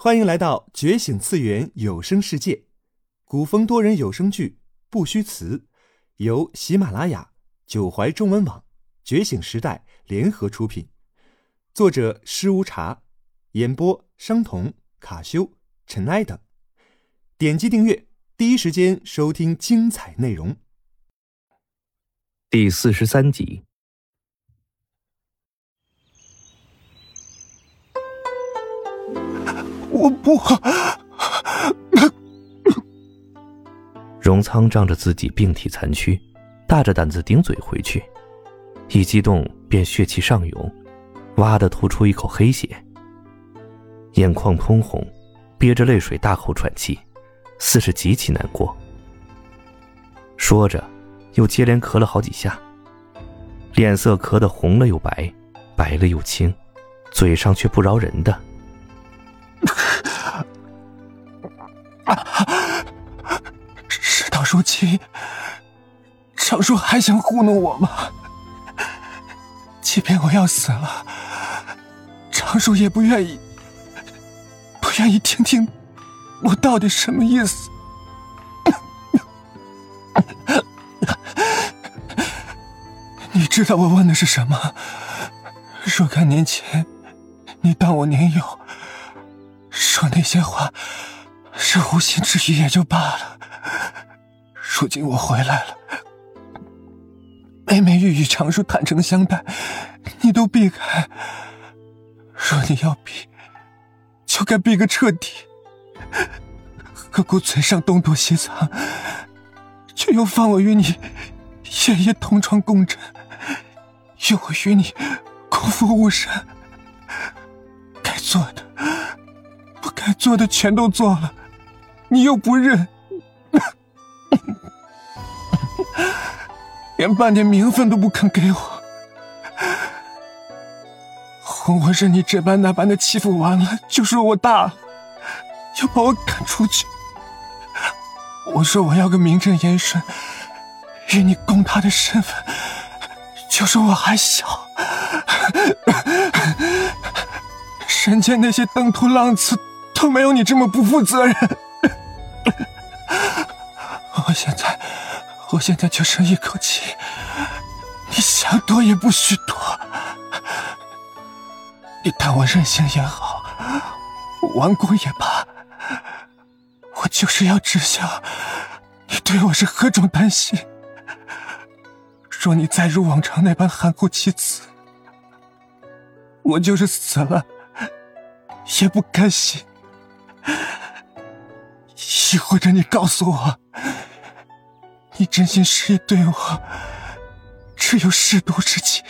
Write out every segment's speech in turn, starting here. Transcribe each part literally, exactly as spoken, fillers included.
欢迎来到觉醒次元有声世界，古风多人有声剧不虚词，由喜马拉雅、九怀中文网、觉醒时代联合出品，作者施无茶，演播商童、卡修、尘埃等。点击订阅，第一时间收听精彩内容。 第四十三集。 我不。 荣仓仗着自己病体残躯，大着胆子顶嘴回去，一激动便血气上涌，哇地吐出一口黑血，眼眶通红，憋着泪水大口喘气，似是极其难过。说着又接连咳了好几下，脸色咳得红了又白，白了又青，嘴上却不饶人的事到如今，常叔还想糊弄我吗？即便我要死了，常叔也不愿意，不愿意听听我到底什么意思。你知道我问的是什么？若干年前，你当我年幼，说那些话是无心之语也就罢了，如今我回来了，每每欲与常叔坦诚相待，你都避开。若你要避，就该避个彻底，何故嘴上东躲西藏，却又放我与你夜夜同床共枕，又我与你共赴巫山。该做的不该做的全都做了，你又不认，连半点名分都不肯给我，哄我任你这般那般的欺负完了，就说我大了，又把我赶出去。我说我要个名正言顺与你共他的身份，就说我还小。人间那些登徒浪子都没有你这么不负责任。我现在我现在就剩一口气，你想躲也不许躲。你当我任性也好，顽固也罢，我就是要知晓你对我是何种担心。若你再如往常那般含糊其辞，我就是死了也不甘心。亦或者你告诉我，你真心实意对我只有舐犊之情，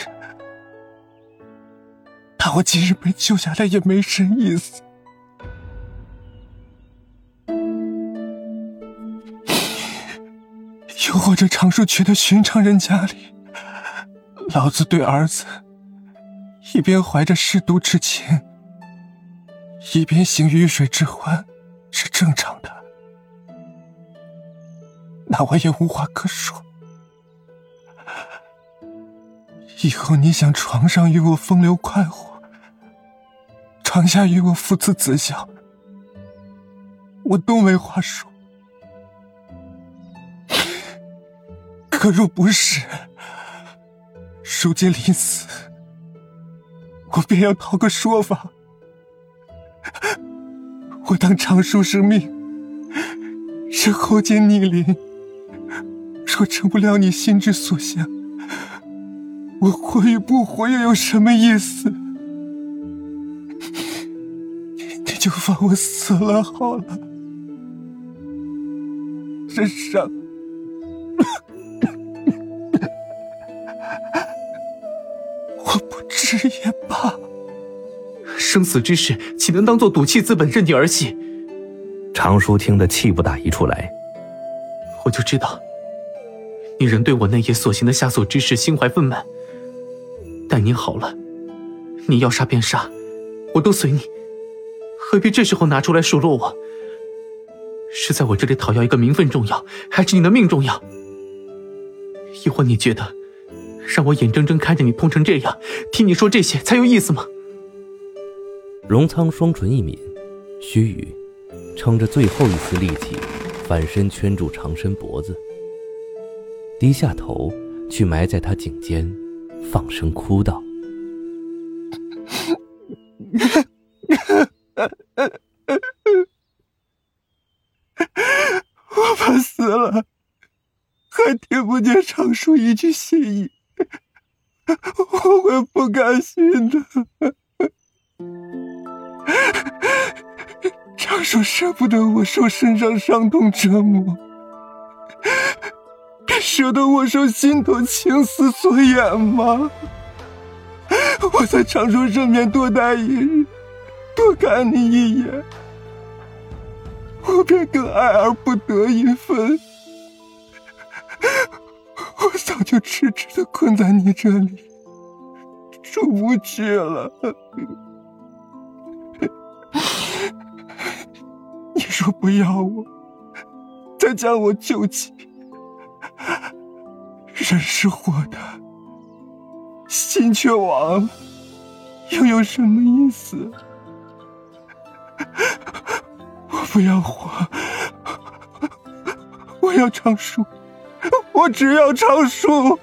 但我今日被救下来也没甚意思。又或者常叔去的寻常人家里，老子对儿子一边怀着舐犊之情，一边行鱼水之欢，是正常的，那我也无话可说。以后你想床上与我风流快活，床下与我父慈子孝，我都没话说。可若不是，如今临死，我便要讨个说法。我当常叔是命，是后见逆鳞，若成不了你心之所向，我活与不活又有什么意思？你就放我死了好了。人生我不知也罢。 生死之事，岂能当作赌气资本任你儿戏？ 常叔听得气不打一处来。 我就知道，你仍对我那夜所行的下作之事心怀愤懑。待你好了，你要杀便杀，我都随你，何必这时候拿出来数落我？是在我这里讨要一个名分重要，还是你的命重要？亦或你觉得，让我眼睁睁看着你痛成这样，听你说这些才有意思吗？ 荣仓双唇一抿， 须臾，撑着最后一丝力气，反身圈住长身脖子，低下头去埋在他颈间，放声哭道： 我怕死了，还听不见常叔一句心意，我会不甘心的。常叔舍不得我受身上伤痛折磨，便舍得我受心头情丝所掩吗？我在常叔身边多待一日，多看你一眼，我便更爱而不得一分。我早就痴痴地困在你这里，出不去了。你说不要我，再将我救起，人是活的，心却亡了，又有什么意思？我不要活，我要常叔，我只要常叔。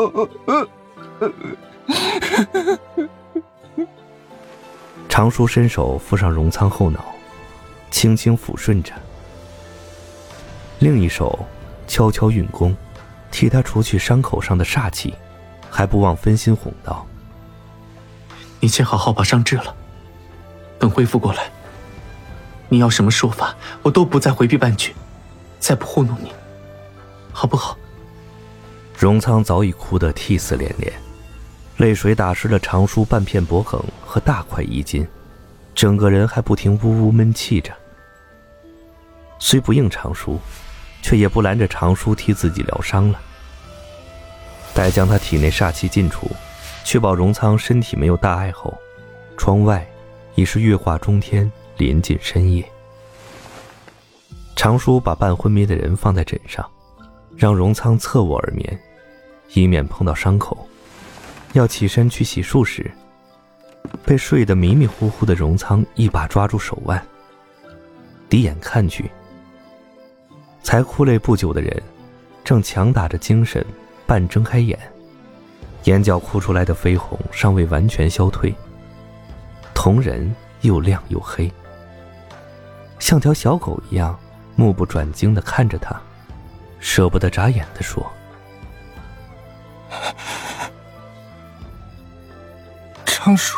常叔伸手扶上荣仓后脑，轻轻抚顺着，另一手悄悄运功，替他除去伤口上的煞气，还不忘分心哄道： 你先好好把伤治了，等恢复过来，你要什么说法，我都不再回避半句，再不糊弄你，好不好？ 荣仓早已哭得涕泗连连，泪水打湿了常叔半片脖颈和大块衣襟，整个人还不停呜呜闷气着。虽不应常叔，却也不拦着常叔替自己疗伤了。待将他体内煞气尽除，确保荣仓身体没有大碍后，窗外已是月华中天，临近深夜。常叔把半昏迷的人放在枕上，让荣仓侧卧而眠，以免碰到伤口。要起身去洗漱时，被睡得迷迷糊糊的荣仓一把抓住手腕，低眼看去，才哭累不久的人正强打着精神半睁开眼，眼角哭出来的绯红尚未完全消退，瞳仁又亮又黑，像条小狗一样目不转睛地看着他，舍不得眨眼地说： 常叔，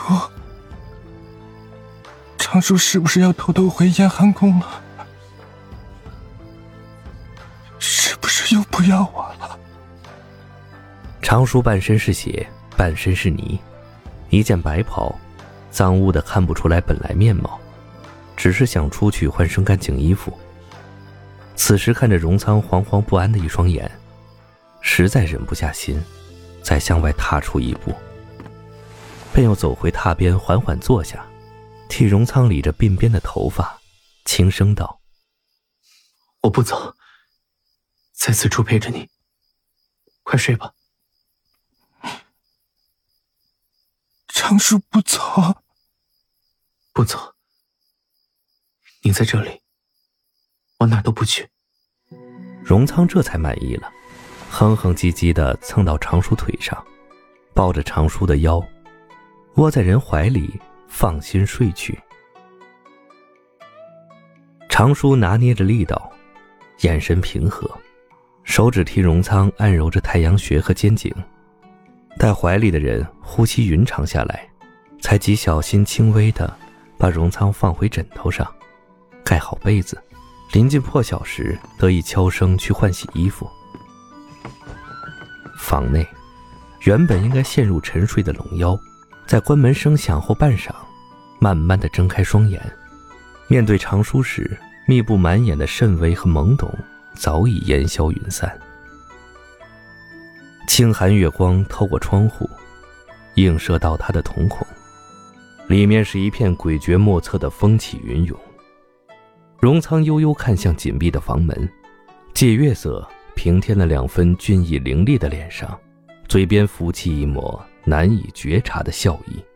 常叔是不是要偷偷回严寒宫了？是不是又不要我了？ 常叔半身是血，半身是泥，一件白袍，脏污的看不出来本来面貌，只是想出去换身干净衣服。此时看着荣仓惶惶不安的一双眼，实在忍不下心，再向外踏出一步，便又走回榻边，缓缓坐下，替荣仓理着鬓边的头发，轻声道： 我不走，在此处陪着你，快睡吧。 常叔不走？ 不走，你在这里，我哪都不去。 荣仓这才满意了，哼哼唧唧地蹭到常叔腿上，抱着常叔的腰，窝在人怀里，放心睡去。常叔拿捏着力道，眼神平和，手指替荣仓按揉着太阳穴和肩颈，待怀里的人呼吸匀长下来，才极小心轻微地把荣仓放回枕头上，盖好被子，临近破晓时得以悄声去换洗衣服。房内原本应该陷入沉睡的龙妖，在关门声响后半晌，慢慢地睁开双眼，面对常叔时，密布满眼的甚微和懵懂早已烟消云散。清寒月光透过窗户，映射到他的瞳孔，里面是一片诡谲莫测的风起云涌。荣仓悠悠看向紧闭的房门，借月色平添了两分俊逸凌厉的脸上，嘴边浮起一抹难以觉察的笑意。